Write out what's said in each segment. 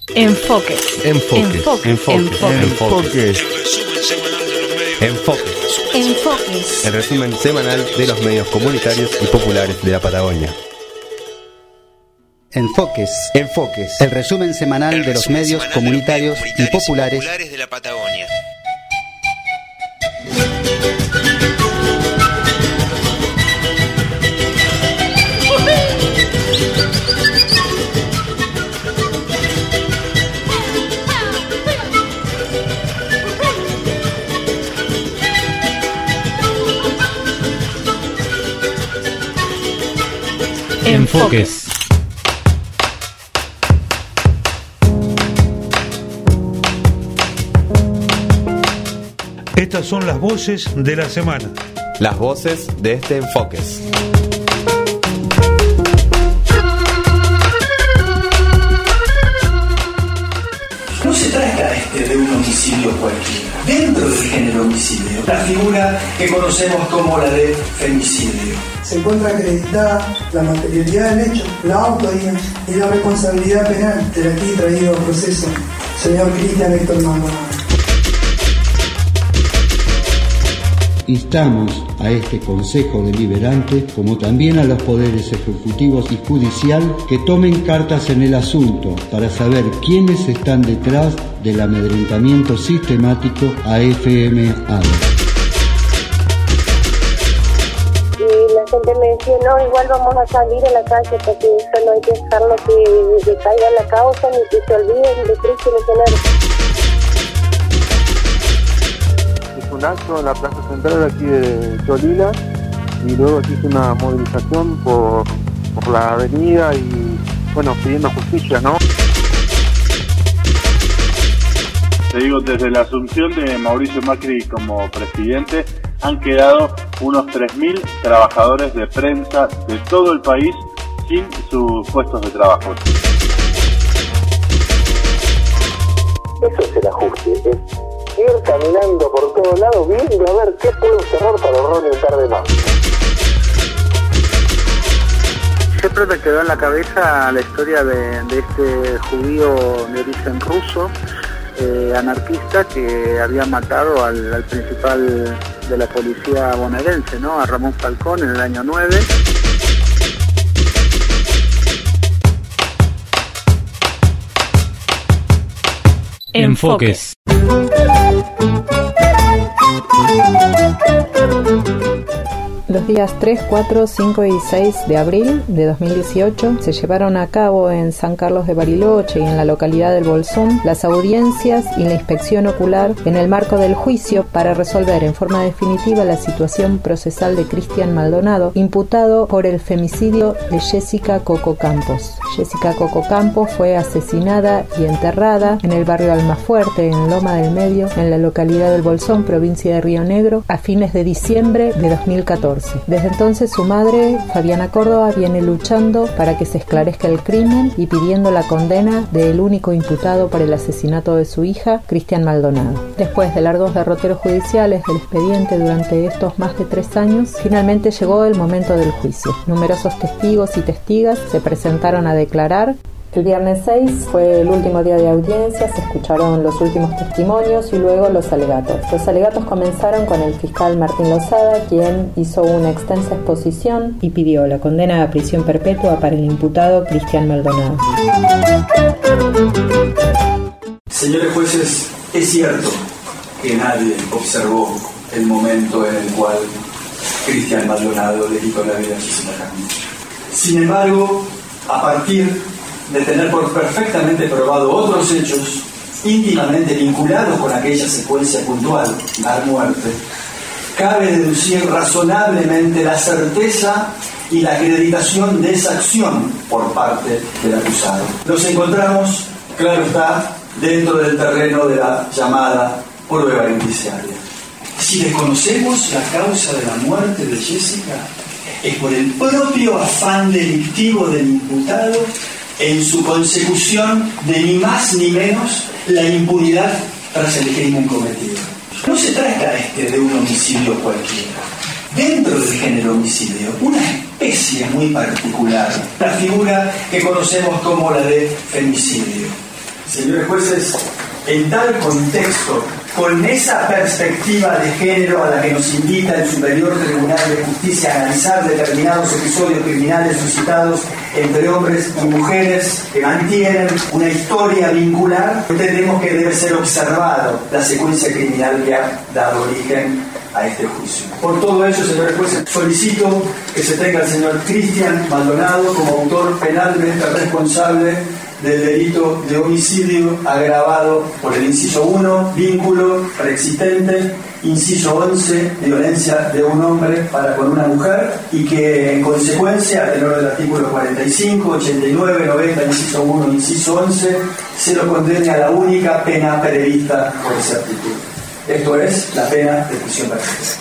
Enfoques. Enfoques. Enfoques. El resumen semanal de los medios comunitarios y populares de la Patagonia. Enfoques. El resumen semanal de los medios comunitarios y populares de la Patagonia. Enfoques. Estas son las voces de la semana. Las voces de este Enfoques. No se trata de un homicidio cualquiera. Dentro del género homicidio, la figura que conocemos como la de femicidio. Se encuentra acreditada la materialidad del hecho, la autoría y la responsabilidad penal del aquí traído a proceso, señor Cristian Héctor Maldonado. Instamos a este Consejo Deliberante, como también a los poderes ejecutivos y judicial, que tomen cartas en el asunto para saber quiénes están detrás del amedrentamiento sistemático a FMA. Y la gente me decía, no, igual vamos a salir a la calle porque eso no hay que dejarlo que decaiga la causa ni que se olviden de Cristian Héctor. Un acto en la plaza central aquí de Cholila y luego se hizo una movilización por la avenida y bueno, pidiendo justicia, ¿no? Te digo, desde la asunción de Mauricio Macri como presidente han quedado unos 3.000 trabajadores de prensa de todo el país sin sus puestos de trabajo. Eso es el ajuste, es ir caminando por todos lados viendo a ver qué puedo cerrar para no orientar de más. Siempre me quedó en la cabeza la historia de este judío de origen ruso, anarquista, que había matado al principal de la policía bonaerense, ¿no? A Ramón Falcón en el año 9. Enfoques. Los días 3, 4, 5 y 6 de abril de 2018 se llevaron a cabo en San Carlos de Bariloche y en la localidad del Bolsón las audiencias y la inspección ocular en el marco del juicio para resolver en forma definitiva la situación procesal de Cristian Maldonado, imputado por el femicidio de Jessica Coco Campos. Jessica Coco Campos fue asesinada y enterrada en el barrio Almafuerte, en Loma del Medio, en la localidad del Bolsón, provincia de Río Negro, a fines de diciembre de 2014. Desde entonces su madre, Fabiana Córdoba, viene luchando para que se esclarezca el crimen y pidiendo la condena del único imputado por el asesinato de su hija, Cristian Maldonado. Después de largos derroteros judiciales del expediente durante estos más de 3 años, finalmente llegó el momento del juicio. Numerosos testigos y testigas se presentaron a declarar. El viernes 6 fue el último día de audiencia, se escucharon los últimos testimonios y luego los alegatos. Los alegatos comenzaron con el fiscal Martín Lozada, quien hizo una extensa exposición y pidió la condena a prisión perpetua para el imputado Cristian Maldonado. Señores jueces, es cierto que nadie observó el momento en el cual Cristian Maldonado le quitó la vida a Jessica Campos. Sin embargo, a partir de tener por perfectamente probado otros hechos íntimamente vinculados con aquella secuencia puntual, dar muerte, cabe deducir razonablemente la certeza y la acreditación de esa acción por parte del acusado. Nos encontramos, claro está, dentro del terreno de la llamada prueba indiciaria. Si desconocemos la causa de la muerte de Jessica, es por el propio afán delictivo del imputado en su consecución de ni más ni menos la impunidad tras el crimen cometido. No se trata de un homicidio cualquiera. Dentro del género homicidio, una especie muy particular, la figura que conocemos como la de femicidio. Señores jueces, en tal contexto, con esa perspectiva de género a la que nos invita el Superior Tribunal de Justicia a analizar determinados episodios criminales suscitados entre hombres y mujeres que mantienen una historia vincular, entendemos que debe ser observado la secuencia criminal que ha dado origen a este juicio. Por todo ello, señores jueces, solicito que se tenga al señor Cristian Maldonado como autor penalmente responsable del delito de homicidio agravado por el inciso 1, vínculo preexistente, inciso 11, violencia de un hombre para con una mujer, y que en consecuencia, a tenor del artículo 45, 89, 90, inciso 1, inciso 11, se lo condene a la única pena prevista por ese artículo. Esto es la pena de prisión perpetua.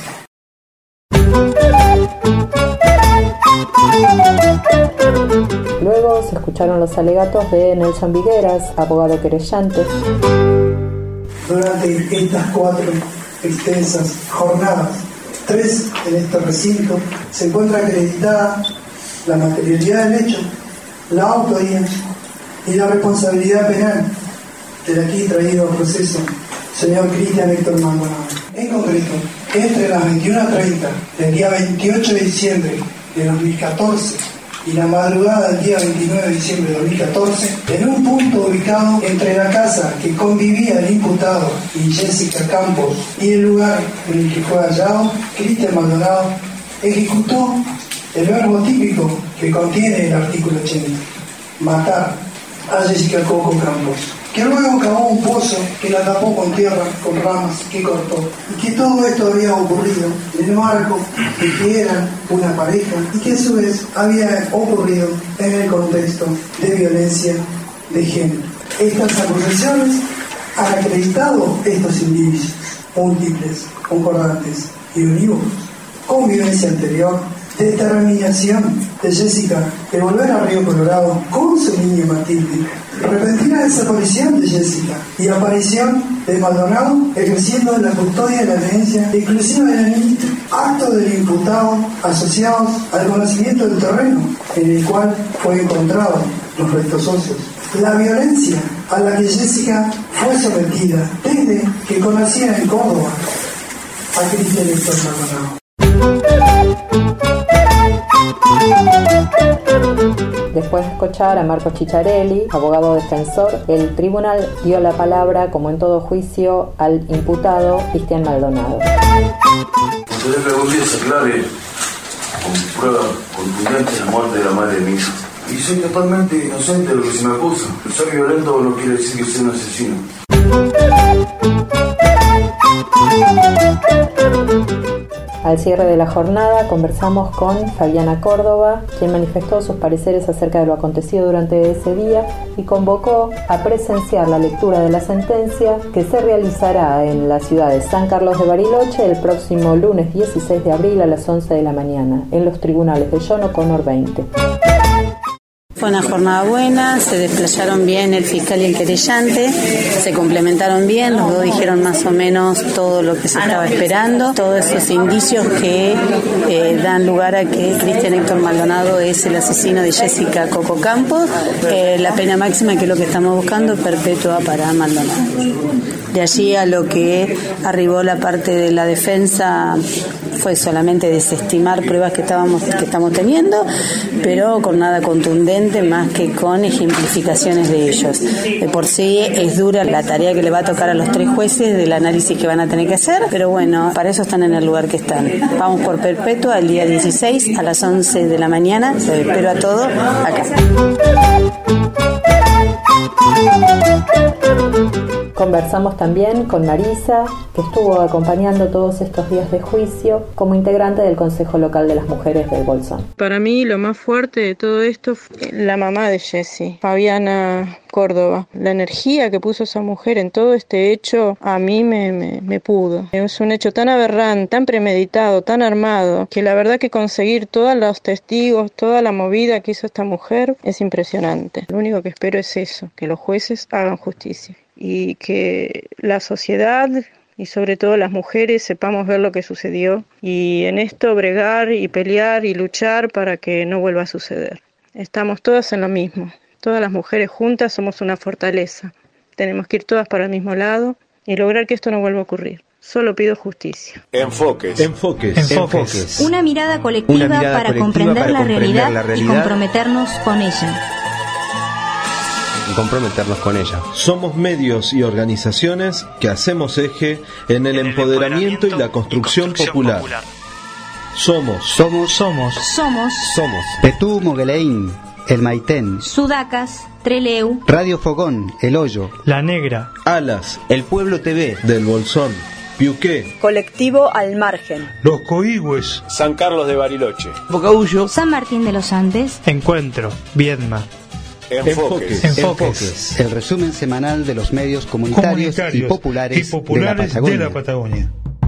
Luego se escucharon los alegatos de Nelson Vigueras, abogado querellante. Durante estas 4 extensas jornadas, 3 en este recinto, se encuentra acreditada la materialidad del hecho, la autoría y la responsabilidad penal del aquí traído a proceso señor Cristian Héctor Maldonado. En concreto, entre las 21:30 del día 28 de diciembre de 2014 y la madrugada del día 29 de diciembre de 2014, en un punto ubicado entre la casa que convivía el imputado y Jessica Campos y el lugar en el que fue hallado, Cristian Maldonado ejecutó el verbo típico que contiene el artículo 80, matar a Jessica Coco Campos, que luego cavó un pozo que la tapó con tierra, con ramas que cortó, y que todo esto había ocurrido en el marco de que eran una pareja y que a su vez había ocurrido en el contexto de violencia de género. Estas acusaciones han acreditado estos indicios múltiples, concordantes y unívocos: convivencia anterior, determinación de Jessica de volver a Río Colorado con su niña Matilde, repentina desaparición de Jessica y aparición de Maldonado ejerciendo la custodia de la tenencia exclusiva de la niña, actos del imputado asociados al conocimiento del terreno en el cual fue encontrado los restos óseos, la violencia a la que Jessica fue sometida desde que conocía en Córdoba a Cristian Héctor Maldonado. Después de escuchar a Marco Chicharelli, abogado defensor, el tribunal dio la palabra, como en todo juicio, al imputado Cristian Maldonado. Entonces pregunté que se aclare con pruebas contundentes la muerte de la madre de mi hija. Y soy totalmente inocente de lo que se me acusa. Ser violento no quiere decir que sea un asesino. Al cierre de la jornada conversamos con Fabiana Córdoba, quien manifestó sus pareceres acerca de lo acontecido durante ese día y convocó a presenciar la lectura de la sentencia que se realizará en la ciudad de San Carlos de Bariloche el próximo lunes 16 de abril a las 11 de la mañana en los tribunales de John O'Connor 20. Fue una jornada buena, se desplazaron bien el fiscal y el querellante, se complementaron bien, los dos dijeron más o menos todo lo que se estaba esperando, todos esos indicios que dan lugar a que Cristian Héctor Maldonado es el asesino de Jessica Coco Campos. La pena máxima, que es lo que estamos buscando, perpetua para Maldonado. De allí a lo que arribó la parte de la defensa fue solamente desestimar pruebas que estamos teniendo, pero con nada contundente más que con ejemplificaciones de ellos. De por sí es dura la tarea que le va a tocar a los 3 jueces del análisis que van a tener que hacer, pero bueno, para eso están en el lugar que están. Vamos por perpetua el día 16 a las 11 de la mañana. Los espero a todos acá. Conversamos también con Marisa, que estuvo acompañando todos estos días de juicio como integrante del Consejo Local de las Mujeres del Bolsón. Para mí lo más fuerte de todo esto fue la mamá de Jessie, Fabiana Córdoba. La energía que puso esa mujer en todo este hecho a mí me pudo. Es un hecho tan aberrante, tan premeditado, tan armado, que la verdad que conseguir todos los testigos, toda la movida que hizo esta mujer es impresionante. Lo único que espero es eso, que los jueces hagan justicia y que la sociedad y sobre todo las mujeres sepamos ver lo que sucedió y en esto bregar y pelear y luchar para que no vuelva a suceder. Estamos todas en lo mismo, todas las mujeres juntas somos una fortaleza tenemos que ir todas para el mismo lado y lograr que esto no vuelva a ocurrir. Solo pido justicia. Enfoques. Una mirada colectiva para comprender la realidad y comprometernos con ella. Somos medios y organizaciones que hacemos eje en el empoderamiento y la construcción popular. Somos Petú Mogueleín, El Maitén, Sudacas, Treleu, Radio Fogón, El Hoyo, La Negra, Alas, El Pueblo TV, Del Bolsón, Piuqué, Colectivo Al Margen, Los Coigües, San Carlos de Bariloche, Bocaullo, San Martín de los Andes, Encuentro, Viedma. Enfoques. el resumen semanal de los medios comunitarios y populares de la Patagonia.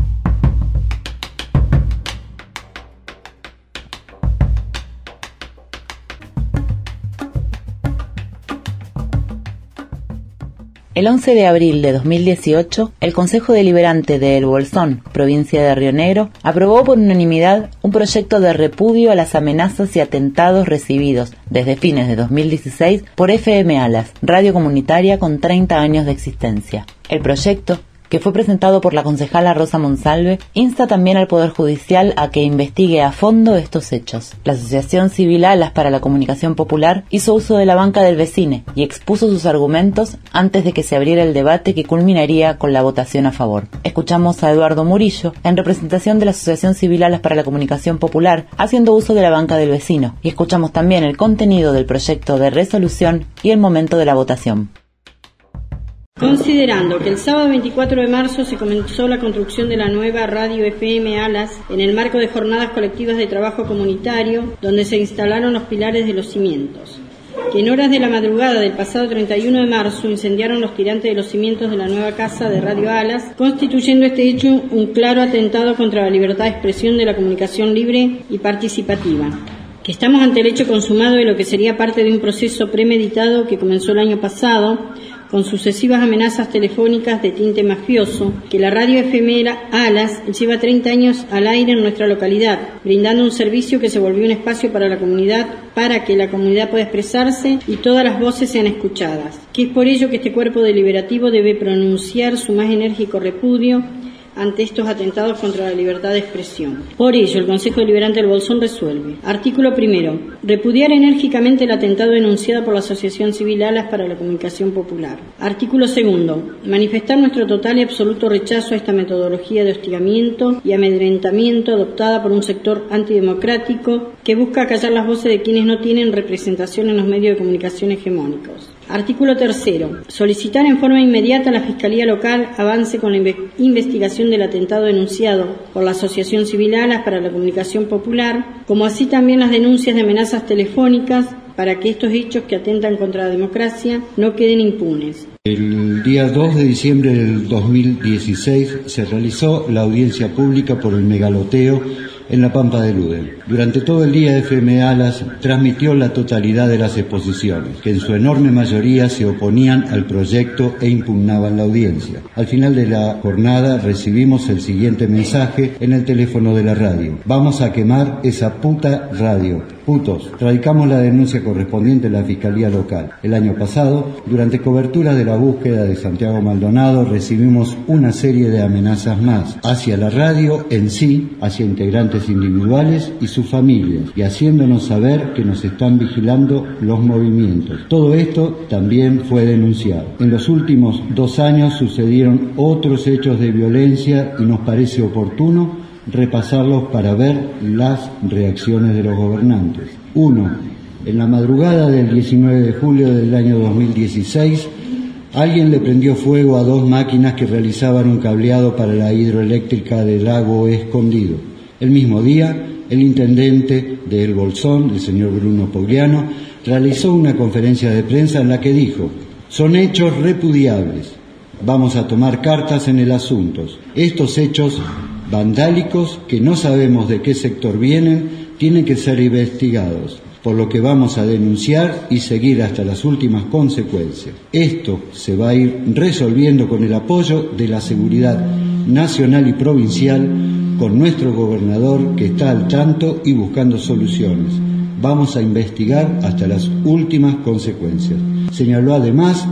El 11 de abril de 2018, el Consejo Deliberante de El Bolsón, provincia de Río Negro, aprobó por unanimidad un proyecto de repudio a las amenazas y atentados recibidos desde fines de 2016 por FM Alas, radio comunitaria con 30 años de existencia. El proyecto, que fue presentado por la concejala Rosa Monsalve, insta también al Poder Judicial a que investigue a fondo estos hechos. La Asociación Civil Alas para la Comunicación Popular hizo uso de la banca del Vecine y expuso sus argumentos antes de que se abriera el debate que culminaría con la votación a favor. Escuchamos a Eduardo Murillo, en representación de la Asociación Civil Alas para la Comunicación Popular, haciendo uso de la banca del Vecino, y escuchamos también el contenido del proyecto de resolución y el momento de la votación. Considerando que el sábado 24 de marzo se comenzó la construcción de la nueva radio FM Alas en el marco de jornadas colectivas de trabajo comunitario, donde se instalaron los pilares de los cimientos, que en horas de la madrugada del pasado 31 de marzo incendiaron los tirantes de los cimientos de la nueva casa de Radio Alas, constituyendo este hecho un claro atentado contra la libertad de expresión de la comunicación libre y participativa. Que estamos ante el hecho consumado de lo que sería parte de un proceso premeditado que comenzó el año pasado, con sucesivas amenazas telefónicas de tinte mafioso, que la radio FM Alas lleva 30 años al aire en nuestra localidad, brindando un servicio que se volvió un espacio para la comunidad, para que la comunidad pueda expresarse y todas las voces sean escuchadas. Que es por ello que este cuerpo deliberativo debe pronunciar su más enérgico repudio ante estos atentados contra la libertad de expresión. Por ello, el Consejo Deliberante del Bolsón resuelve. Artículo 1. Repudiar enérgicamente el atentado denunciado por la Asociación Civil Alas para la Comunicación Popular. Artículo 2. Manifestar nuestro total y absoluto rechazo a esta metodología de hostigamiento y amedrentamiento adoptada por un sector antidemocrático que busca acallar las voces de quienes no tienen representación en los medios de comunicación hegemónicos. Artículo 3. Solicitar en forma inmediata a la Fiscalía Local avance con la investigación del atentado denunciado por la Asociación Civil Alas para la Comunicación Popular, como así también las denuncias de amenazas telefónicas para que estos hechos que atentan contra la democracia no queden impunes. El día 2 de diciembre del 2016 se realizó la audiencia pública por el megaloteo en la Pampa de Ludel. Durante todo el día FM Alas transmitió la totalidad de las exposiciones, que en su enorme mayoría se oponían al proyecto e impugnaban la audiencia. Al final de la jornada recibimos el siguiente mensaje en el teléfono de la radio: vamos a quemar esa puta radio. Putos. Radicamos la denuncia correspondiente en la Fiscalía Local. El año pasado, durante cobertura de la búsqueda de Santiago Maldonado, recibimos una serie de amenazas más hacia la radio en sí, hacia integrantes individuales y sus familias, y haciéndonos saber que nos están vigilando los movimientos. Todo esto también fue denunciado. En los últimos 2 años sucedieron otros hechos de violencia y nos parece oportuno repasarlos para ver las reacciones de los gobernantes. 1. En la madrugada del 19 de julio del año 2016, alguien le prendió fuego a 2 máquinas que realizaban un cableado para la hidroeléctrica del Lago Escondido. El mismo día, el intendente de El Bolsón, el señor Bruno Pogliano, realizó una conferencia de prensa en la que dijo: son hechos repudiables, vamos a tomar cartas en el asunto. Estos hechos vandálicos, que no sabemos de qué sector vienen, tienen que ser investigados, por lo que vamos a denunciar y seguir hasta las últimas consecuencias. Esto se va a ir resolviendo con el apoyo de la seguridad nacional y provincial, con nuestro gobernador que está al tanto y buscando soluciones. Vamos a investigar hasta las últimas consecuencias. Señaló además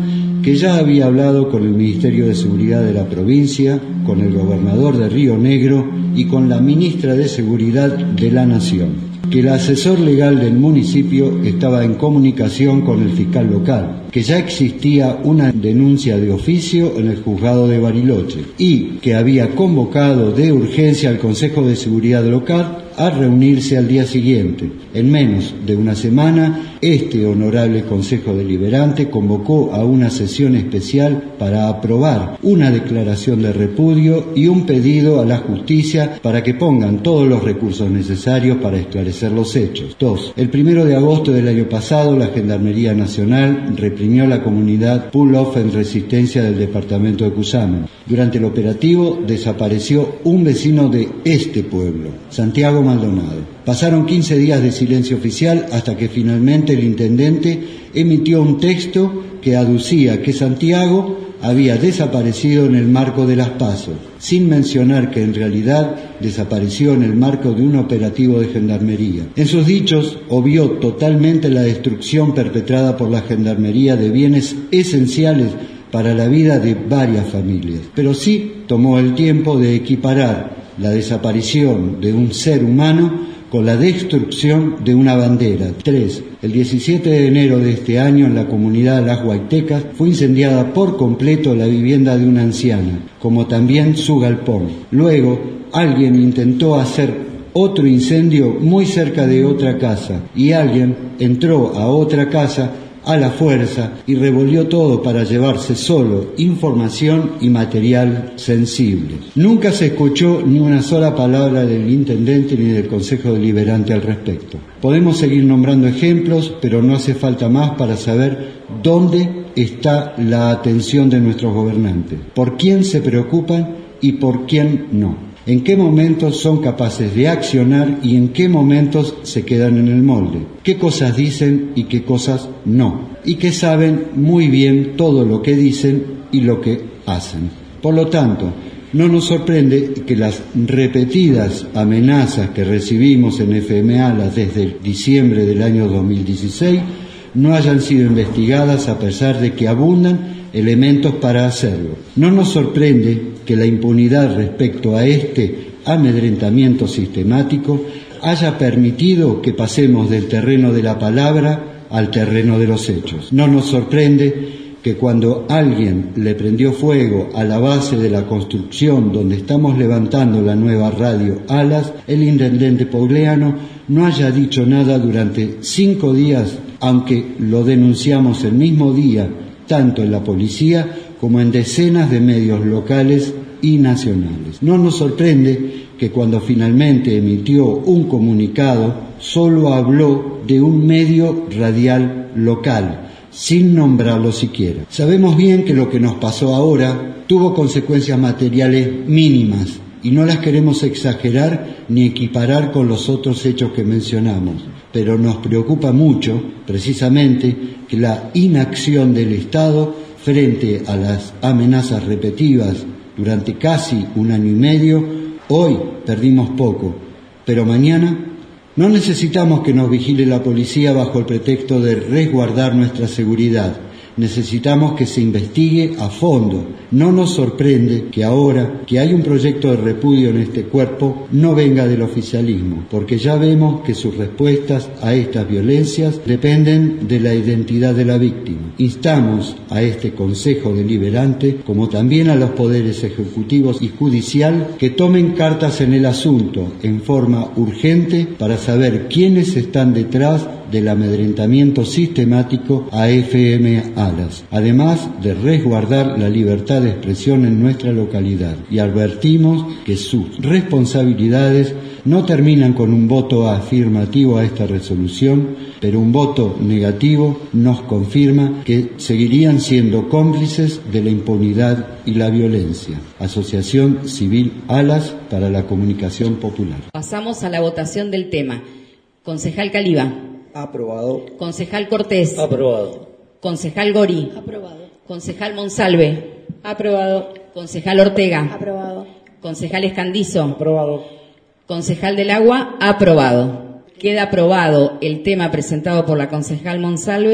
que ya había hablado con el Ministerio de Seguridad de la provincia, con el gobernador de Río Negro y con la ministra de Seguridad de la Nación, que el asesor legal del municipio estaba en comunicación con el fiscal local, que ya existía una denuncia de oficio en el juzgado de Bariloche y que había convocado de urgencia al Consejo de Seguridad local a reunirse al día siguiente. En menos de una semana, este honorable Consejo Deliberante convocó a una sesión especial para aprobar una declaración de repudio y un pedido a la justicia para que pongan todos los recursos necesarios para esclarecer los hechos. 2. El 1 de agosto del año pasado, la Gendarmería Nacional reprimió la comunidad Pull-Off en Resistencia del departamento de Cusamen. Durante el operativo desapareció un vecino de este pueblo, Santiago Maldonado. Pasaron 15 días de silencio oficial hasta que finalmente el intendente emitió un texto que aducía que Santiago había desaparecido en el marco de las PASO, sin mencionar que en realidad desapareció en el marco de un operativo de gendarmería. En sus dichos obvió totalmente la destrucción perpetrada por la gendarmería de bienes esenciales para la vida de varias familias, pero sí tomó el tiempo de equiparar la desaparición de un ser humano con la destrucción de una bandera. 3. El 17 de enero de este año, en la comunidad Las Guaitecas, fue incendiada por completo la vivienda de una anciana, como también su galpón. Luego, alguien intentó hacer otro incendio muy cerca de otra casa, y alguien entró a otra casa a la fuerza y revolvió todo para llevarse solo información y material sensible. Nunca se escuchó ni una sola palabra del intendente ni del Consejo Deliberante al respecto. Podemos seguir nombrando ejemplos, pero no hace falta más para saber dónde está la atención de nuestros gobernantes, por quién se preocupan y por quién no. En qué momentos son capaces de accionar y en qué momentos se quedan en el molde. Qué cosas dicen y qué cosas no. Y que saben muy bien todo lo que dicen y lo que hacen. Por lo tanto, no nos sorprende que las repetidas amenazas que recibimos en FM Alas desde diciembre del año 2016 no hayan sido investigadas a pesar de que abundan elementos para hacerlo. No nos sorprende que la impunidad respecto a este amedrentamiento sistemático haya permitido que pasemos del terreno de la palabra al terreno de los hechos. No nos sorprende que cuando alguien le prendió fuego a la base de la construcción donde estamos levantando la nueva radio Alas, el intendente Pogleano no haya dicho nada durante 5 días, aunque lo denunciamos el mismo día, tanto en la policía como en decenas de medios locales y nacionales. No nos sorprende que cuando finalmente emitió un comunicado, solo habló de un medio radial local, sin nombrarlo siquiera. Sabemos bien que lo que nos pasó ahora tuvo consecuencias materiales mínimas, y no las queremos exagerar ni equiparar con los otros hechos que mencionamos, pero nos preocupa mucho, precisamente, que la inacción del Estado frente a las amenazas repetidas durante casi 1 año y medio. Hoy perdimos poco, pero mañana no necesitamos que nos vigile la policía bajo el pretexto de resguardar nuestra seguridad. Necesitamos que se investigue a fondo. No nos sorprende que ahora que hay un proyecto de repudio en este cuerpo no venga del oficialismo, porque ya vemos que sus respuestas a estas violencias dependen de la identidad de la víctima. Instamos a este Consejo Deliberante, como también a los poderes ejecutivos y judicial, que tomen cartas en el asunto en forma urgente para saber quiénes están detrás del amedrentamiento sistemático a FM Alas, además de resguardar la libertad de expresión en nuestra localidad. Y advertimos que sus responsabilidades no terminan con un voto afirmativo a esta resolución, pero un voto negativo nos confirma que seguirían siendo cómplices de la impunidad y la violencia. Asociación Civil Alas para la Comunicación Popular. Pasamos a la votación del tema. Concejal Caliba. Aprobado. Concejal Cortés. Aprobado. Concejal Gorí. Aprobado. Concejal Monsalve. Aprobado. Concejal Ortega. Aprobado. Concejal Escandizo. Aprobado. Concejal del Agua. Aprobado. Queda aprobado el tema presentado por la concejal Monsalve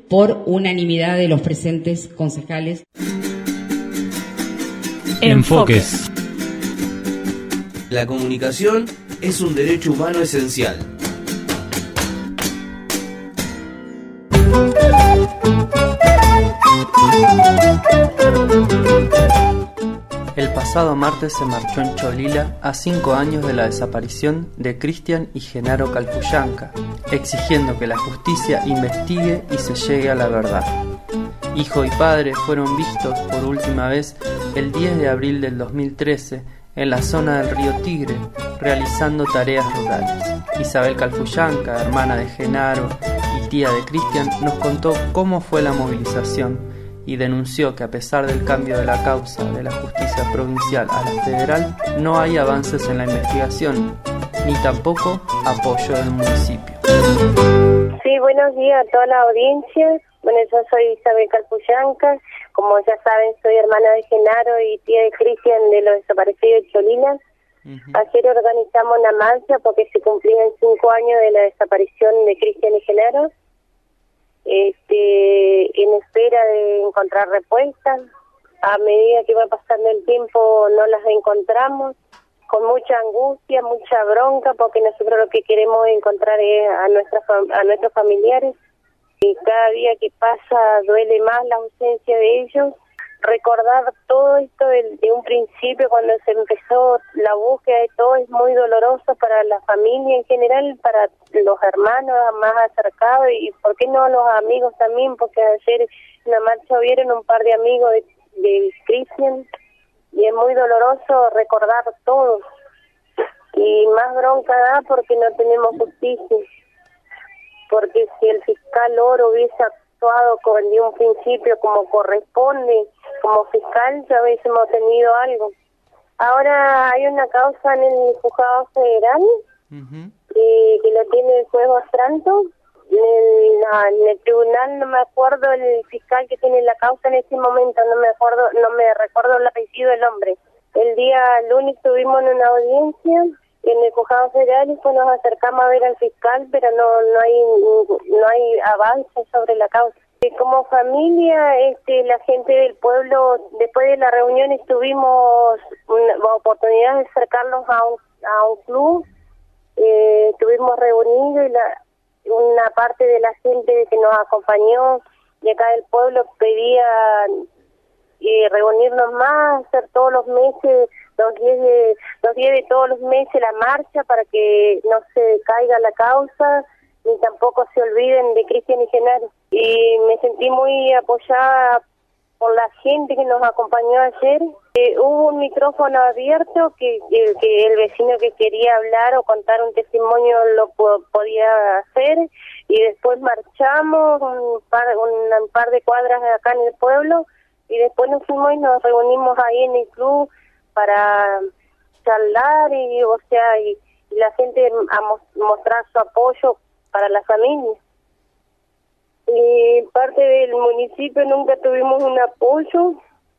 por unanimidad de los presentes concejales. Enfoques. La comunicación es un derecho humano esencial. El pasado martes se marchó en Cholila a 5 años de la desaparición de Cristian y Genaro Calfuyanca, exigiendo que la justicia investigue y se llegue a la verdad. Hijo y padre fueron vistos por última vez el 10 de abril del 2013 en la zona del río Tigre, realizando tareas rurales. Isabel Calfuyanca, hermana de Genaro y tía de Cristian, nos contó cómo fue la movilización y denunció que a pesar del cambio de la causa de la justicia provincial a la federal, no hay avances en la investigación, ni tampoco apoyo del municipio. Sí, buenos días a toda la audiencia. Bueno, yo soy Isabel Calfuyanca. Como ya saben, soy hermana de Genaro y tía de Cristian de los desaparecidos de Cholila. Ayer organizamos una marcha porque se cumplían 5 años de la desaparición de Cristian y Genaro. En espera de encontrar respuestas. A medida que va pasando el tiempo no las encontramos, con mucha angustia, mucha bronca, porque nosotros lo que queremos encontrar es a nuestros familiares, y cada día que pasa duele más la ausencia de ellos. Recordar todo esto de un principio, cuando se empezó la búsqueda de todo, es muy doloroso para la familia en general, para los hermanos más acercados y por qué no los amigos también, porque ayer en la marcha vieron un par de amigos de Cristian y es muy doloroso recordar todo, y más bronca da porque no tenemos justicia, porque si el fiscal Oro hubiese actuado de un principio como corresponde, como fiscal, ya hubiésemos tenido algo. Ahora hay una causa en el juzgado federal que lo tiene el juez Ostranto. En el tribunal no me acuerdo el fiscal que tiene la causa en este momento, no me recuerdo el apellido del hombre. El día lunes estuvimos en una audiencia en el juzgado federal y después nos acercamos a ver al fiscal, pero no hay avance sobre la causa. Como familia, la gente del pueblo, después de la reunión tuvimos una oportunidad de acercarnos a un club. Estuvimos reunidos y una parte de la gente que nos acompañó de acá del pueblo pedía reunirnos más, hacer todos los meses, los días de todos los meses la marcha para que no se caiga la causa ni tampoco se olviden de Cristian y Genaro. Y me sentí muy apoyada por la gente que nos acompañó ayer. Hubo un micrófono abierto que el vecino que quería hablar o contar un testimonio lo podía hacer, y después marchamos un par de cuadras de acá en el pueblo y después nos fuimos y nos reunimos ahí en el club para charlar y la gente a mostrar su apoyo para la familia. Y parte del municipio nunca tuvimos un apoyo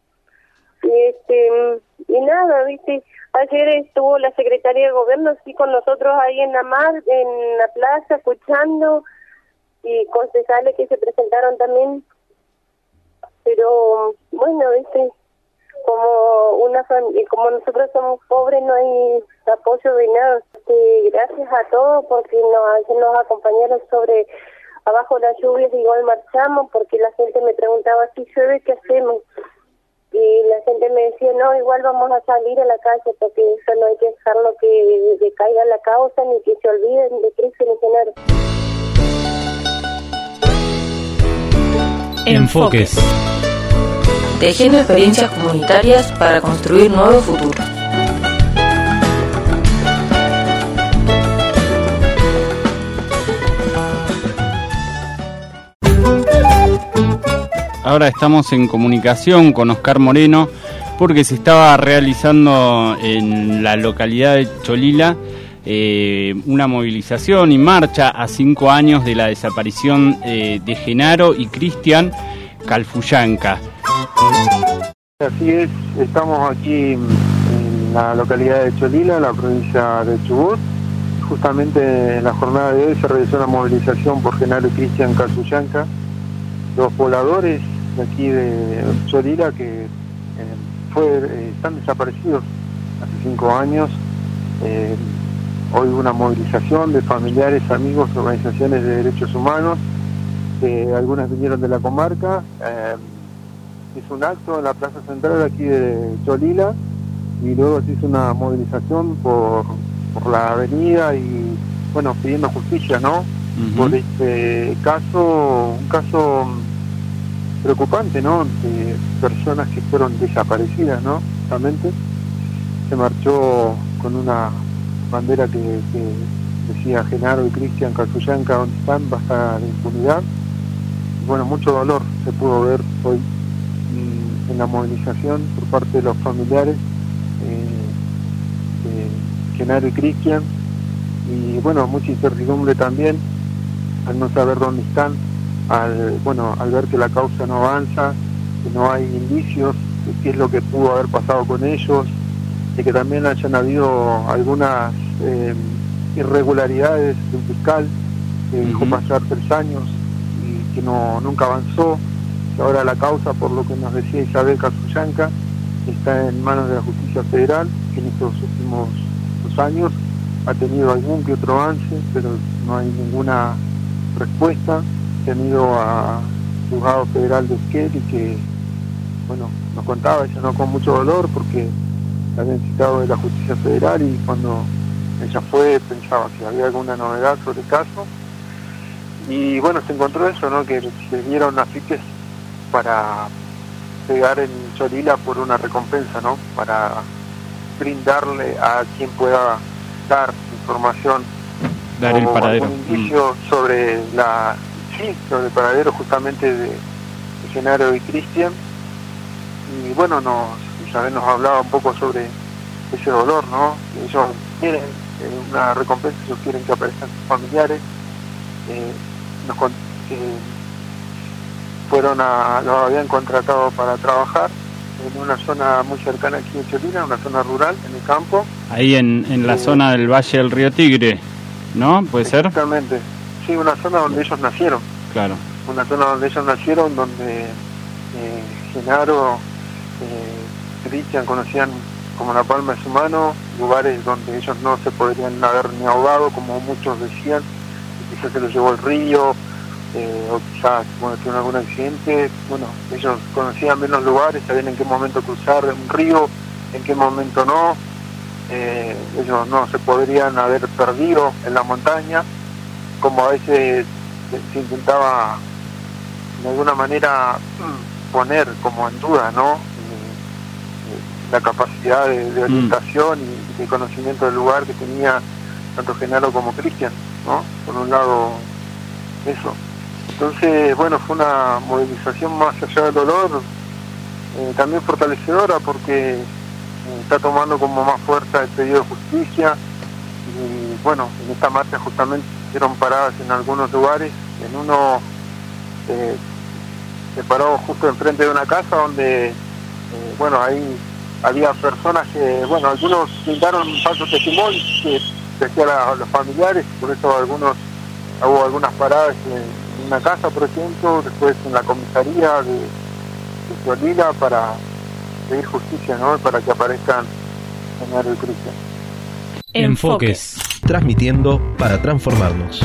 y nada, viste, ayer estuvo la secretaria de gobierno sí con nosotros ahí en la plaza escuchando, y concejales que se presentaron también, pero bueno, viste, como nosotros somos pobres no hay apoyo de nada. Gracias a todos porque nos acompañaron abajo las lluvias, igual marchamos, porque la gente me preguntaba si llueve, ¿qué hacemos? Y la gente me decía, no, igual vamos a salir a la calle porque eso no hay que dejarlo que caiga la causa ni que se olviden de Cristian y Genaro. Enfoques. Tejiendo experiencias comunitarias para construir nuevos futuros. Ahora estamos en comunicación con Oscar Moreno porque se estaba realizando en la localidad de Cholila una movilización y marcha a 5 años de la desaparición de Genaro y Cristian Calfuyanca. Así es, estamos aquí en la localidad de Cholila, en la provincia de Chubut. Justamente en la jornada de hoy se realizó una movilización por Genaro y Cristian Calfuyanca, los pobladores de aquí de Cholila que están desaparecidos hace 5 años. Hoy hubo una movilización de familiares, amigos, organizaciones de derechos humanos, algunas vinieron de la comarca. Hizo un acto en la plaza central aquí de Cholila y luego se hizo una movilización por la avenida y bueno, pidiendo justicia, ¿no? Por este caso, un caso preocupante, ¿no? De personas que fueron desaparecidas, ¿no? Justamente se marchó con una bandera que decía Genaro y Cristian Calfuyanca, ¿dónde están? Basta de impunidad. Y bueno, mucho dolor se pudo ver hoy en la movilización por parte de los familiares de Genaro y Cristian, y bueno, mucha incertidumbre también al no saber dónde están, al ver que la causa no avanza, que no hay indicios de qué es lo que pudo haber pasado con ellos, y que también hayan habido algunas irregularidades de un fiscal que dejó pasar 3 años y que nunca avanzó. Ahora la causa, por lo que nos decía Isabel Calfuyanca, está en manos de la justicia federal, que en estos últimos 2 años ha tenido algún que otro avance, pero no hay ninguna respuesta. Se han ido al juzgado federal de Esquel y que, bueno, nos contaba, ella no con mucho dolor porque la habían citado de la justicia federal y cuando ella fue pensaba que había alguna novedad sobre el caso. Y bueno, se encontró eso, ¿no? Que se dieron afiches para pegar en Cholila por una recompensa, ¿no? Para brindarle a quien pueda dar información, dar el paradero, algún indicio sobre el paradero justamente de Genaro y Cristian. Y bueno, Isabel nos hablaba un poco sobre ese dolor, ¿no? Ellos quieren una recompensa, ellos quieren que aparezcan sus familiares. Los habían contratado para trabajar en una zona muy cercana aquí de Cholila, una zona rural, en el campo. Ahí en la zona del Valle del Río Tigre, ¿no? ¿Puede ser? Exactamente. Sí, una zona donde ellos nacieron. Claro. Una zona donde ellos nacieron, donde Genaro, Cristian conocían como la palma de su mano, lugares donde ellos no se podrían haber ni ahogado, como muchos decían, quizás se los llevó el río, o quizás tuvieron algún accidente. Bueno, ellos conocían bien los lugares, sabían en qué momento cruzar un río, en qué momento no. Ellos no se podrían haber perdido en la montaña, como a veces se intentaba de alguna manera poner como en duda, ¿no? La capacidad de orientación y de conocimiento del lugar que tenía tanto Genaro como Cristian, ¿no? Por un lado, eso. Entonces, bueno, fue una movilización más allá del dolor, también fortalecedora porque está tomando como más fuerza el pedido de justicia. Y bueno, en esta marcha justamente hicieron paradas en algunos lugares. En uno se paró justo enfrente de una casa donde, ahí había personas que, algunos brindaron falsos testimonios que decían a los familiares, por eso hubo algunas paradas en una casa, por ejemplo, después en la comisaría de Cholila para pedir justicia, ¿no? Para que aparezcan Genaro y Cristian. Enfoques. Transmitiendo para transformarnos.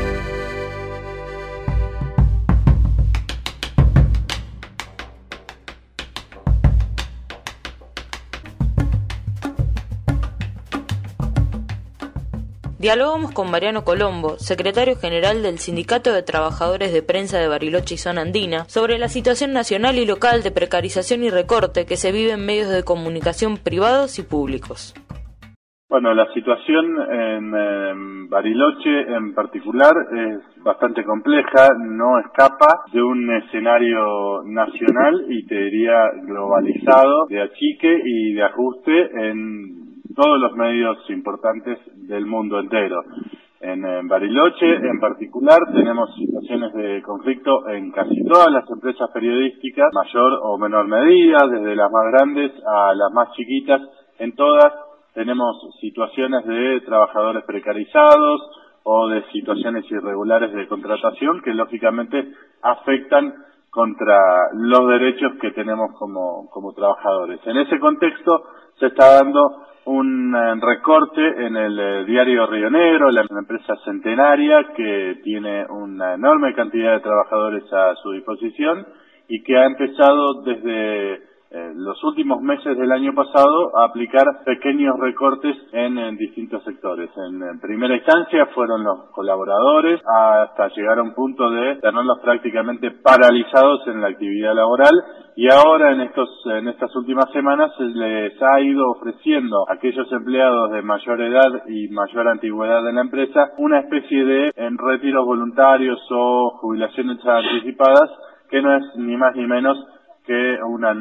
Dialogamos con Mariano Colombo, secretario general del Sindicato de Trabajadores de Prensa de Bariloche y Zona Andina, sobre la situación nacional y local de precarización y recorte que se vive en medios de comunicación privados y públicos. Bueno, la situación en Bariloche en particular es bastante compleja, no escapa de un escenario nacional y te diría globalizado, de achique y de ajuste en todos los medios importantes del mundo entero. En Bariloche en particular tenemos situaciones de conflicto en casi todas las empresas periodísticas, mayor o menor medida, desde las más grandes a las más chiquitas. En todas tenemos situaciones de trabajadores precarizados o de situaciones irregulares de contratación que lógicamente afectan contra los derechos que tenemos como trabajadores. En ese contexto se está dando un recorte en el diario Río Negro, la empresa centenaria que tiene una enorme cantidad de trabajadores a su disposición y que ha empezado desde los últimos meses del año pasado a aplicar pequeños recortes en distintos sectores. En primera instancia fueron los colaboradores hasta llegar a un punto de tenerlos prácticamente paralizados en la actividad laboral, y ahora en estas últimas semanas se les ha ido ofreciendo a aquellos empleados de mayor edad y mayor antigüedad en la empresa una especie de retiros voluntarios o jubilaciones anticipadas, que no es ni más ni menos que una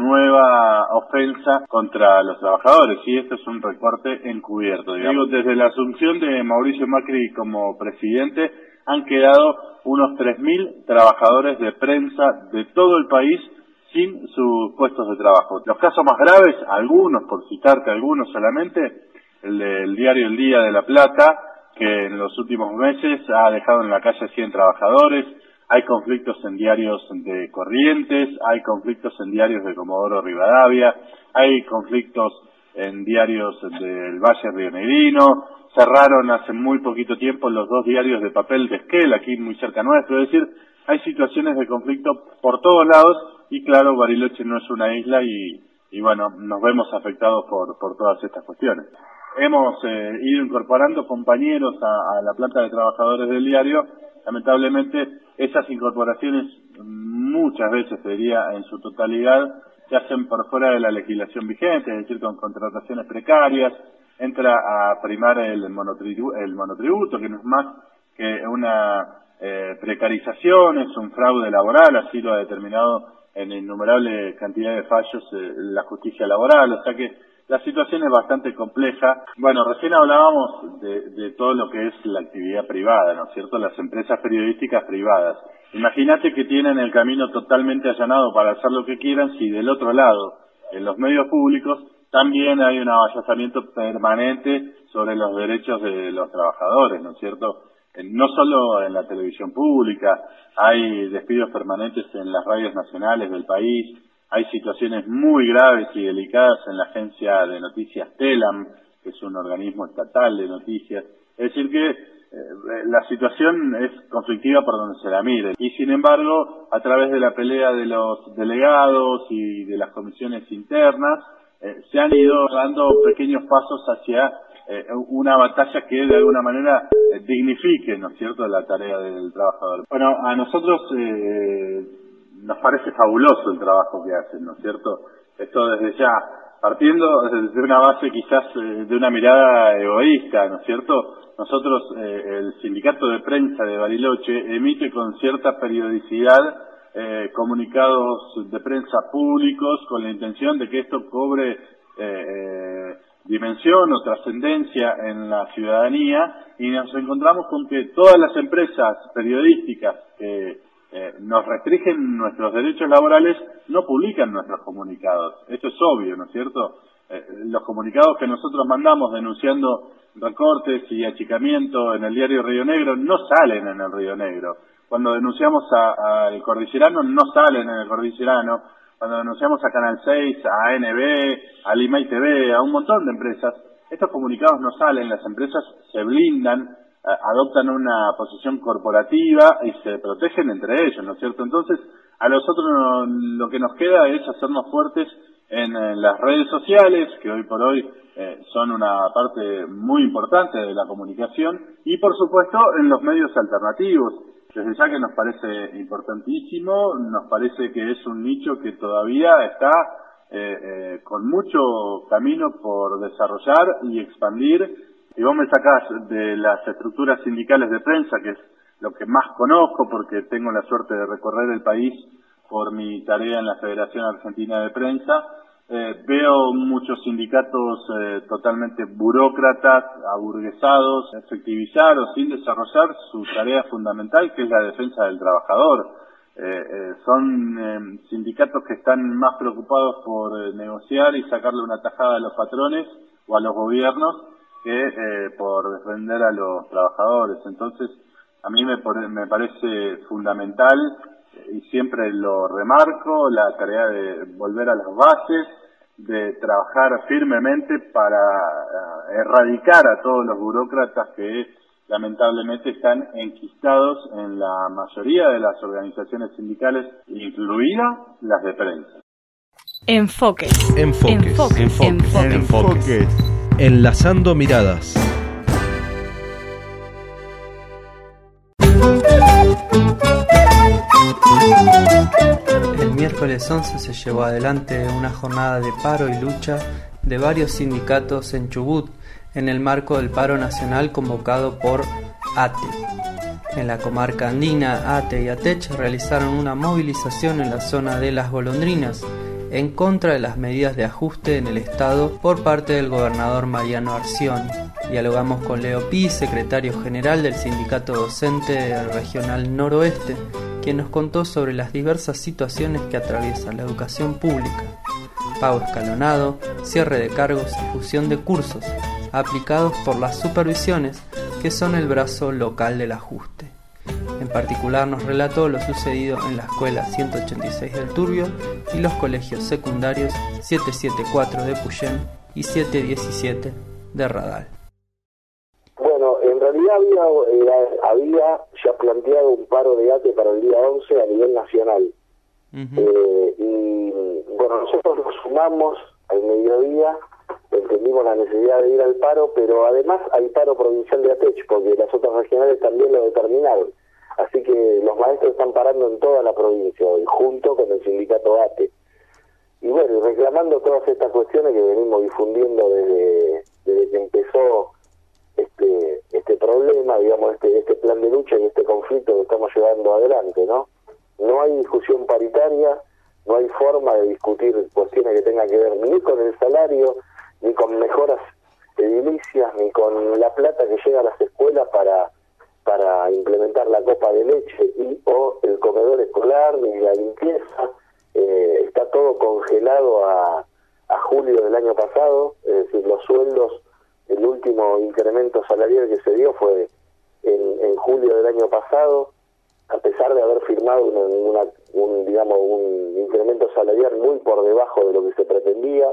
nueva ofensa contra los trabajadores, y esto es un recorte encubierto. Digo, desde la asunción de Mauricio Macri como presidente han quedado unos 3.000 trabajadores de prensa de todo el país sin sus puestos de trabajo. Los casos más graves, algunos, por citarte algunos solamente, el del diario El Día de La Plata, que en los últimos meses ha dejado en la calle 100 trabajadores. Hay conflictos en diarios de Corrientes, hay conflictos en diarios de Comodoro Rivadavia, hay conflictos en diarios del Valle Rionegrino, cerraron hace muy poquito tiempo los 2 diarios de papel de Esquel, aquí muy cerca nuestro. Es decir, hay situaciones de conflicto por todos lados, y claro, Bariloche no es una isla y bueno, nos vemos afectados por todas estas cuestiones. Hemos ido incorporando compañeros a la planta de trabajadores del diario. Lamentablemente, esas incorporaciones muchas veces, te diría, en su totalidad, se hacen por fuera de la legislación vigente, es decir, con contrataciones precarias. Entra a primar el monotributo, que no es más que una precarización, es un fraude laboral, así lo ha determinado en innumerable cantidad de fallos la justicia laboral, o sea que la situación es bastante compleja. Bueno, recién hablábamos de todo lo que es la actividad privada, ¿no es cierto? Las empresas periodísticas privadas. Imagínate que tienen el camino totalmente allanado para hacer lo que quieran, si del otro lado, en los medios públicos, también hay un avasallamiento permanente sobre los derechos de los trabajadores, ¿no es cierto? No solo en la televisión pública, hay despidos permanentes en las radios nacionales del país. Hay situaciones muy graves y delicadas en la agencia de noticias TELAM, que es un organismo estatal de noticias. Es decir que la situación es conflictiva por donde se la mire. Y sin embargo, a través de la pelea de los delegados y de las comisiones internas, se han ido dando pequeños pasos hacia una batalla que de alguna manera dignifique, ¿no es cierto?, la tarea del trabajador. Bueno, a nosotros nos parece fabuloso el trabajo que hacen, ¿no es cierto? Esto desde ya, partiendo desde una base quizás de una mirada egoísta, ¿no es cierto? Nosotros, el Sindicato de Prensa de Bariloche, emite con cierta periodicidad comunicados de prensa públicos con la intención de que esto cobre dimensión o trascendencia en la ciudadanía, y nos encontramos con que todas las empresas periodísticas que nos restringen nuestros derechos laborales no publican nuestros comunicados. Esto es obvio, ¿no es cierto? Los comunicados que nosotros mandamos denunciando recortes y achicamiento en el diario Río Negro no salen en el Río Negro. Cuando denunciamos al Cordillerano no salen en el Cordillerano. Cuando denunciamos a Canal 6, a ANB, a Limay TV, a un montón de empresas, estos comunicados no salen. Las empresas se blindan, adoptan una posición corporativa y se protegen entre ellos, ¿no es cierto? Entonces, a nosotros lo que nos queda es hacernos fuertes en las redes sociales, que hoy por hoy son una parte muy importante de la comunicación, y por supuesto en los medios alternativos. Desde ya que nos parece importantísimo, nos parece que es un nicho que todavía está con mucho camino por desarrollar y expandir. Si vos me sacás de las estructuras sindicales de prensa, que es lo que más conozco porque tengo la suerte de recorrer el país por mi tarea en la Federación Argentina de Prensa, veo muchos sindicatos totalmente burócratas, aburguesados, efectivizados, sin desarrollar su tarea fundamental, que es la defensa del trabajador. Son sindicatos que están más preocupados por negociar y sacarle una tajada a los patrones o a los gobiernos que por defender a los trabajadores. Entonces, a mí me parece fundamental y siempre lo remarco, la tarea de volver a las bases, de trabajar firmemente para erradicar a todos los burócratas que lamentablemente están enquistados en la mayoría de las organizaciones sindicales, incluidas las de prensa. Enfoques. Enlazando miradas. El miércoles 11 se llevó adelante una jornada de paro y lucha de varios sindicatos en Chubut, en el marco del paro nacional convocado por ATE. En la comarca andina, ATE y ATECH realizaron una movilización en la zona de Las Golondrinas en contra de las medidas de ajuste en el Estado por parte del gobernador Mariano Arcioni. Dialogamos con Leo Pi, secretario general del Sindicato Docente Regional Noroeste, quien nos contó sobre las diversas situaciones que atraviesa la educación pública: pago escalonado, cierre de cargos y fusión de cursos, aplicados por las supervisiones, que son el brazo local del ajuste. En particular nos relató lo sucedido en la escuela 186 del Turbio y los colegios secundarios 774 de Puyén y 717 de Radal. Bueno, en realidad había ya planteado un paro de ATE para el día 11 a nivel nacional. Y bueno, nosotros nos sumamos al mediodía, entendimos la necesidad de ir al paro, pero además hay paro provincial de ATECH, porque las otras regionales también lo determinaron. Así que los maestros están parando en toda la provincia hoy, junto con el sindicato ATE. Y bueno, reclamando todas estas cuestiones que venimos difundiendo desde que empezó este problema, digamos, este plan de lucha y este conflicto que estamos llevando adelante, ¿no? No hay discusión paritaria, no hay forma de discutir cuestiones que tengan que ver ni con el salario, ni con mejoras edilicias, ni con la plata que llega a las escuelas para implementar la copa de leche y o el comedor escolar, ni la limpieza. Está todo congelado a julio del año pasado, es decir, los sueldos, el último incremento salarial que se dio fue en julio del año pasado, a pesar de haber firmado un incremento salarial muy por debajo de lo que se pretendía.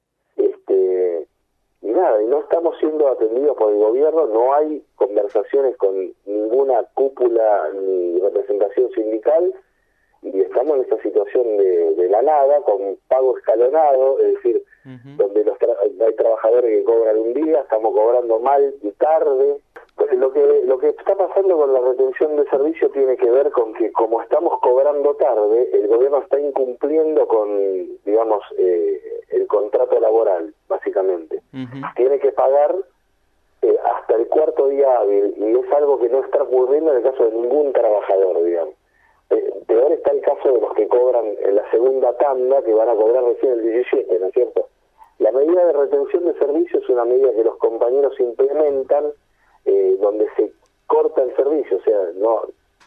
Y nada, y no estamos siendo atendidos por el gobierno, no hay conversaciones con ninguna cúpula ni representación sindical, y estamos en esta situación de la nada, con pago escalonado, es decir, donde hay trabajadores que cobran un día, estamos cobrando mal y tarde. Pues lo que está pasando con la retención de servicio tiene que ver con que, como estamos cobrando tarde, el gobierno está incumpliendo con, digamos, el contrato laboral, básicamente. Tiene que pagar hasta el cuarto día hábil, y es algo que no está ocurriendo en el caso de ningún trabajador, digamos. Peor está el caso de los que cobran en la segunda tanda, que van a cobrar recién el 17, ¿no es cierto? La medida de retención de servicio es una medida que los compañeros implementan, donde se corta el servicio, o sea, no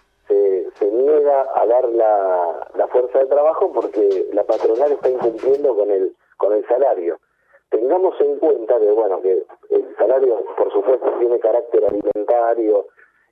se niega a dar la fuerza de trabajo porque la patronal está incumpliendo con el salario. Tengamos en cuenta que el salario, por supuesto, tiene carácter alimentario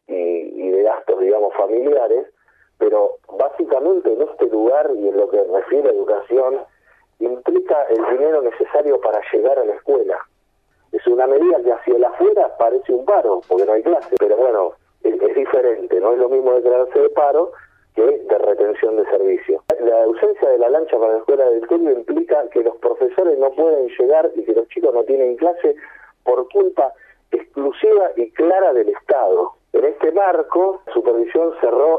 y de gastos, digamos, familiares, pero básicamente en este lugar y en lo que refiere a educación, implica el dinero necesario para llegar a la escuela. Es una medida que hacia el afuera parece un paro, porque no hay clase, pero bueno, es diferente, no es lo mismo declararse de paro que de retención de servicio. La ausencia de la lancha para la escuela del Turbio implica que los profesores no pueden llegar y que los chicos no tienen clase por culpa exclusiva y clara del Estado. En este marco, la supervisión cerró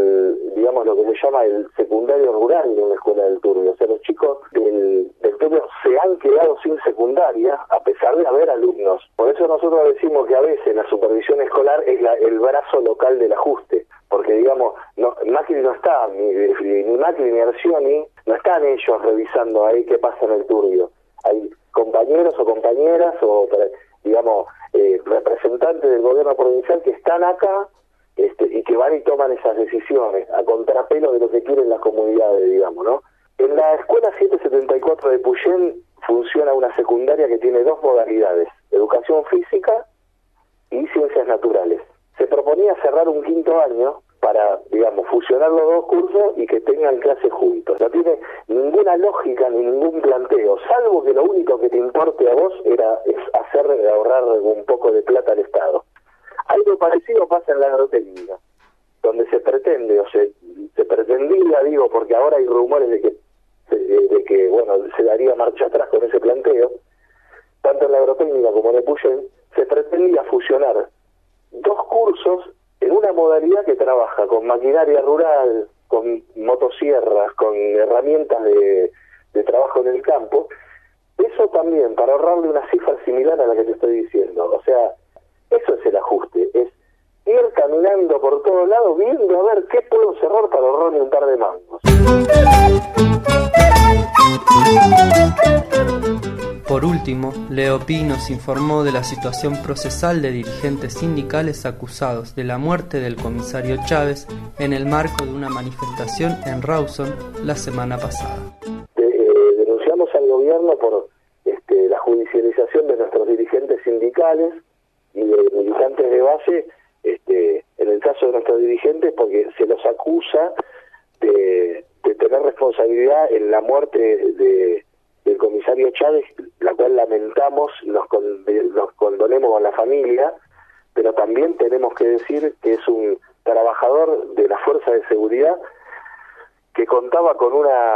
lo que se llama el secundario rural de la escuela del Turbio. O sea, los chicos del Turbio se han quedado sin secundaria a pesar de haber alumnos. Por eso nosotros decimos que a veces la supervisión escolar es el brazo local del ajuste. Porque, digamos, Macri no está, ni Macri ni Arcioni, no están ellos revisando ahí qué pasa en el Turbio. Hay compañeros o compañeras o, digamos, representantes del gobierno provincial que están acá y que van y toman esas decisiones a contrapelo de lo que quieren las comunidades, digamos, ¿no? En la escuela 774 de Puyén funciona una secundaria que tiene dos modalidades: educación física y ciencias naturales. Se proponía cerrar un quinto año para, digamos, fusionar los dos cursos y que tengan clases juntos. No tiene ninguna lógica ni ningún planteo, salvo que lo único que te importe a vos es hacer ahorrar un poco de plata al Estado. Algo parecido pasa en la agrotécnica, donde se pretende, o se pretendía, digo, porque ahora hay rumores de que bueno, se daría marcha atrás con ese planteo, tanto en la agrotécnica como en el Puyén, se pretendía fusionar dos cursos en una modalidad que trabaja con maquinaria rural, con motosierras, con herramientas de trabajo en el campo. Eso también, para ahorrarle una cifra similar a la que te estoy diciendo. O sea, eso es el ajuste, es ir caminando por todos lados, viendo a ver qué puedo cerrar para ahorrarme un par de mangos. Por último, Leopi nos informó de la situación procesal de dirigentes sindicales acusados de la muerte del comisario Chávez en el marco de una manifestación en Rawson la semana pasada. Denunciamos al gobierno por la judicialización de nuestros dirigentes sindicales y de militantes de base, en el caso de nuestros dirigentes, porque se los acusa de tener responsabilidad en la muerte del comisario Chávez, la cual lamentamos, nos condolemos con la familia, pero también tenemos que decir que es un trabajador de la Fuerza de Seguridad que contaba con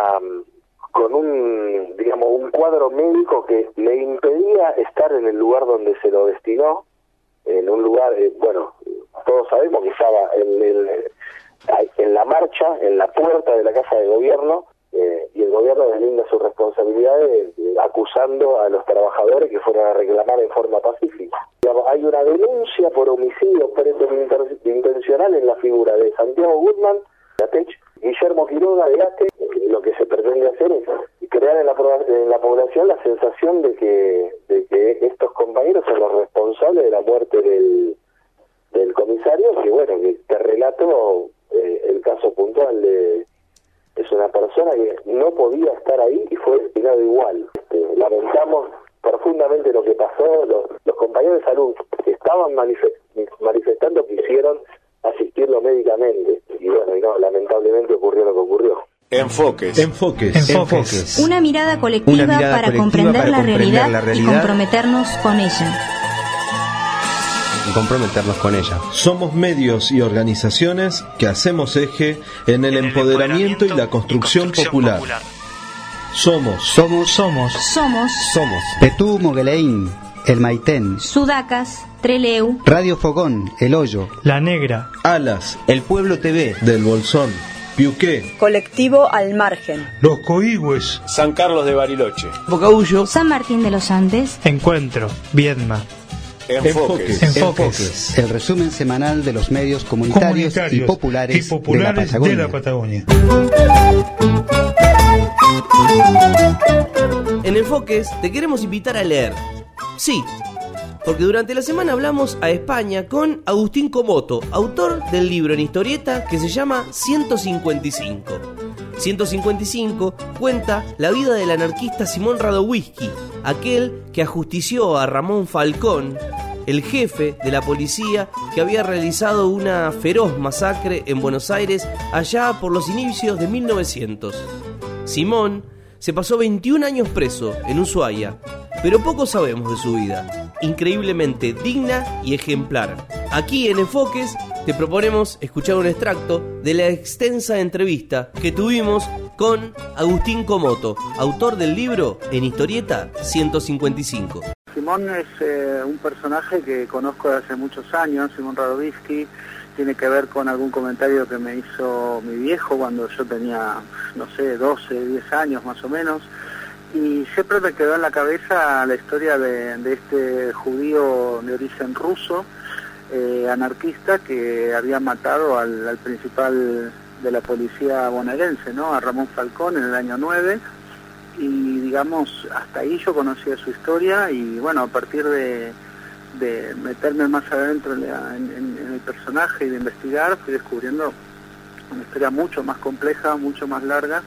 un cuadro médico que le impedía estar en el lugar donde se lo destinó, en un lugar, todos sabemos que estaba en la marcha, en la puerta de la Casa de Gobierno, y el gobierno deslinda sus responsabilidades acusando a los trabajadores que fueron a reclamar en forma pacífica. Hay una denuncia por homicidio intencional en la figura de Santiago Guzmán, de ATECH, Guillermo Quiroga, de ATE. Lo que se pretende hacer es crear en la población la sensación de que estos compañeros son los responsables de la muerte del comisario, que te relato el caso puntual es una persona que no podía estar ahí y fue destinado igual. Lamentamos profundamente lo que pasó. Los compañeros de salud que estaban manifestando quisieron asistirlo médicamente y lamentablemente ocurrió lo que ocurrió. Enfoques. Una mirada colectiva para comprender la realidad y comprometernos con ella. Somos medios y organizaciones que hacemos eje en el empoderamiento y la construcción popular. Somos Petú Mogueleín, El Maitén, Sudacas, Treleu, Radio Fogón, El Hoyo, La Negra, Alas, El Pueblo TV, Del Bolsón, Piuqué, Colectivo Al Margen, Los Coigües, San Carlos de Bariloche, Bocaullo, San Martín de los Andes, Encuentro, Viedma. Enfoques. el resumen semanal de los medios comunitarios y populares de la Patagonia. En Enfoques te queremos invitar a leer. Sí, porque durante la semana hablamos a España con Agustín Comoto, autor del libro en historieta que se llama 155. 155 cuenta la vida del anarquista Simón Radowisky, aquel que ajustició a Ramón Falcón, el jefe de la policía que había realizado una feroz masacre en Buenos Aires allá por los inicios de 1900. Simón se pasó 21 años preso en Ushuaia, pero poco sabemos de su vida, increíblemente digna y ejemplar. Aquí en Enfoques te proponemos escuchar un extracto de la extensa entrevista que tuvimos con Agustín Comoto, autor del libro en historieta 155. Simón es un personaje que conozco desde hace muchos años. Simón Radowisky tiene que ver con algún comentario que me hizo mi viejo cuando yo tenía, 12, 10 años más o menos, y siempre me quedó en la cabeza la historia de este judío de origen ruso, anarquista, que había matado al principal de la policía bonaerense, ¿no? A Ramón Falcón en el año 9, y digamos, hasta ahí yo conocía su historia, y bueno, a partir de meterme más adentro en el personaje y de investigar, fui descubriendo una historia mucho más compleja, mucho más larga,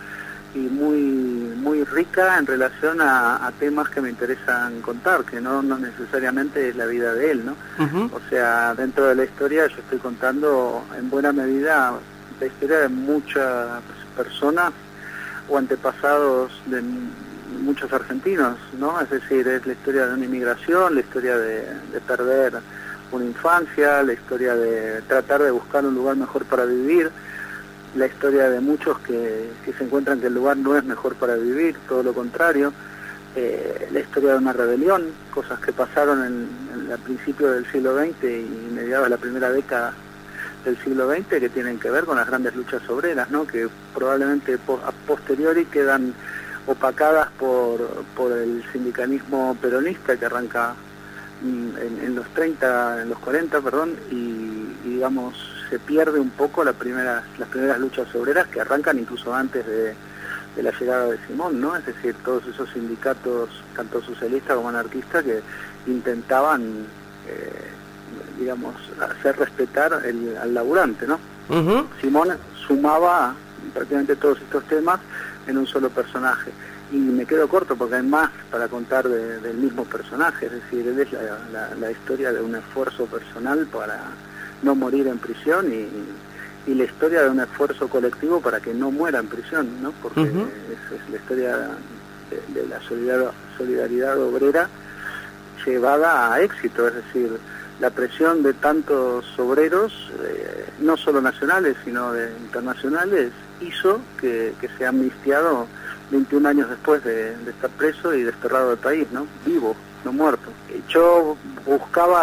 y muy rica en relación a temas que me interesan contar, que no necesariamente es la vida de él, ¿no? O sea, dentro de la historia yo estoy contando en buena medida la historia de muchas personas o antepasados de muchos argentinos, ¿no? Es decir, es la historia de una inmigración, la historia de perder una infancia, la historia de tratar de buscar un lugar mejor para vivir, la historia de muchos que se encuentran que el lugar no es mejor para vivir, todo lo contrario, la historia de una rebelión, cosas que pasaron a principios del siglo XX y mediados de la primera década del siglo XX que tienen que ver con las grandes luchas obreras, ¿no? Que probablemente a posteriori quedan opacadas por el sindicalismo peronista que arranca en los 40, y digamos se pierde un poco las primeras luchas obreras que arrancan incluso antes de la llegada de Simón, ¿no? Es decir, todos esos sindicatos, tanto socialistas como anarquistas, que intentaban, digamos, hacer respetar al laburante, ¿no? Simón sumaba prácticamente todos estos temas en un solo personaje. Y me quedo corto porque hay más para contar del mismo personaje, es decir, él es la historia de un esfuerzo personal para no morir en prisión y la historia de un esfuerzo colectivo para que no muera en prisión, ¿no? Porque es la historia de la solidaridad obrera llevada a éxito, es decir, la presión de tantos obreros, no solo nacionales sino internacionales, hizo que sea amnistiado 21 años después de estar preso y desterrado del país, ¿no? Vivo, no muerto. Yo buscaba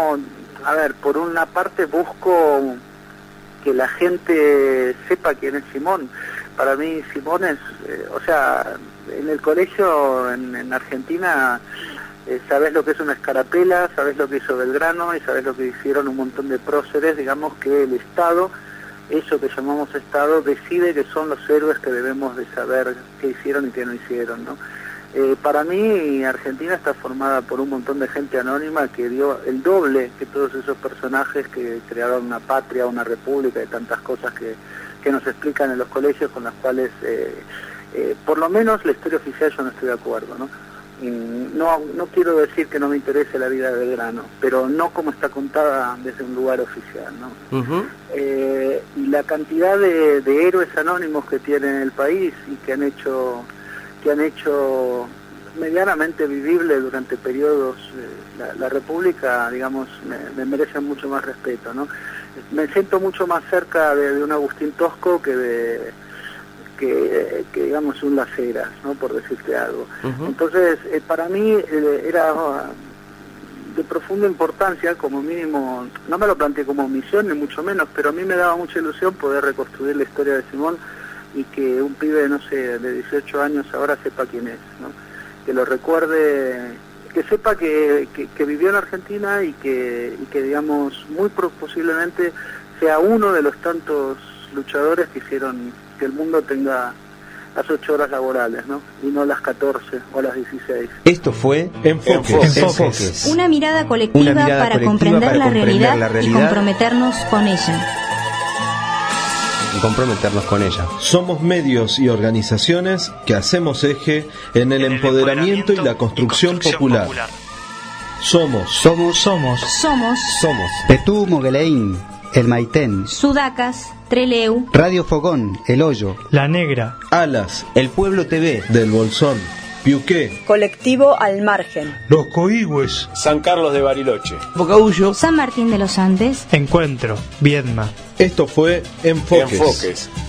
por una parte busco que la gente sepa quién es Simón. Para mí Simón es, en el colegio en Argentina sabés lo que es una escarapela, sabés lo que hizo Belgrano y sabés lo que hicieron un montón de próceres, digamos que el Estado, eso que llamamos Estado, decide que son los héroes que debemos de saber qué hicieron y qué no hicieron, ¿no? Para mí Argentina está formada por un montón de gente anónima que dio el doble que todos esos personajes que crearon una patria, una república y tantas cosas que nos explican en los colegios, con las cuales por lo menos la historia oficial yo no estoy de acuerdo, ¿no? No quiero decir que no me interese la vida de Belgrano, pero no como está contada desde un lugar oficial, ¿no? Y la cantidad de héroes anónimos que tiene el país y que han hecho medianamente vivible durante periodos la República, digamos, me merecen mucho más respeto, ¿no? Me siento mucho más cerca de un Agustín Tosco que digamos un Las Heras, ¿no? Por decirte algo. Entonces, para mí era de profunda importancia, como mínimo, no me lo planteé como misión, ni mucho menos, pero a mí me daba mucha ilusión poder reconstruir la historia de Simón y que un pibe, no sé, de 18 años ahora sepa quién es, ¿no? Que lo recuerde, que sepa que vivió en Argentina y que digamos, muy posiblemente sea uno de los tantos luchadores que hicieron que el mundo tenga las 8 horas laborales, ¿no? Y no las 14 o las 16. Esto fue Enfoques. Una mirada colectiva para comprender la realidad y comprometernos con ella. Somos medios y organizaciones que hacemos eje en el empoderamiento y la construcción popular. Somos Petú Mogueleín, El Maitén, Sudacas, Treleu, Radio Fogón, El Hoyo, La Negra, Alas, El Pueblo TV, Del Bolsón, Piuqué, Colectivo Al Margen, Los Coigües, San Carlos de Bariloche, Bocaullo, San Martín de los Andes, Encuentro, Viedma. Esto fue Enfoques.